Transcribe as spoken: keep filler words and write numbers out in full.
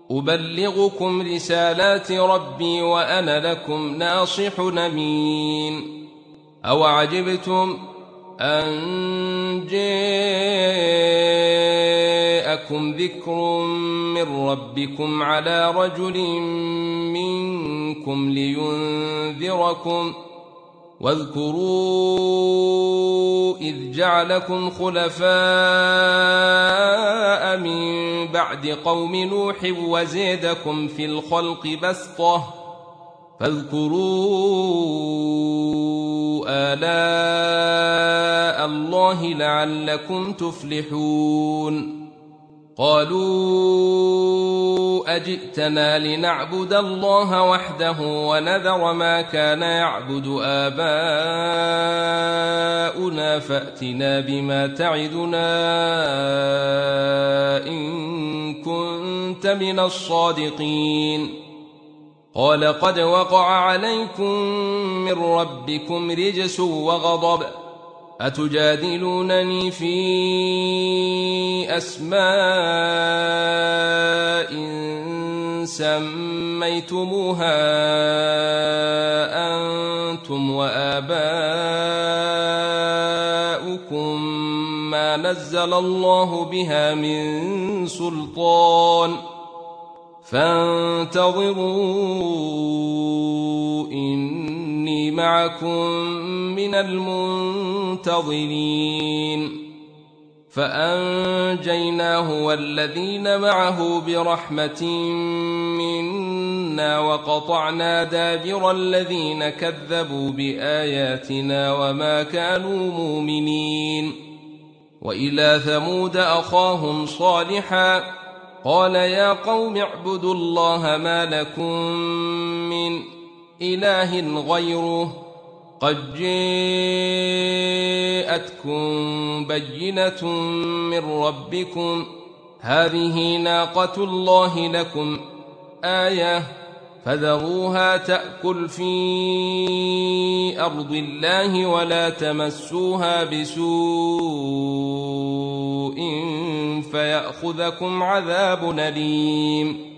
أبلغكم رسالات ربي وأنا لكم ناصح أمين. أوعجبتم أن جاءكم ذكر من ربكم على رجل منكم لينذركم واذكروا إذ جعلكم خلفاء من بعد قوم نوح وزيدكم في الخلق بسطة فاذكروا آلاء الله لعلكم تفلحون. قالوا أجئتنا لنعبد الله وحده ونذر ما كان يعبد آباؤنا فأتنا بما تعدنا إن كنت من الصادقين. قال قد وقع عليكم من ربكم رجس وغضب أتجادلونني في أسماء سميتموها أنتم وآباؤكم ما نزل الله بها من سلطان فانتظروا إني معكم من المنتظرين. فأنجيناه والذين معه برحمة منا وقطعنا دابر الذين كذبوا بآياتنا وما كانوا مؤمنين. وإلى ثمود أخاهم صالحا قال يا قوم اعبدوا الله ما لكم من إله غيره قد جاءتكم بينة من ربكم هذه ناقة الله لكم آية فذروها تأكل في أرض الله ولا تمسوها بسوء فيأخذكم عذاب أليم.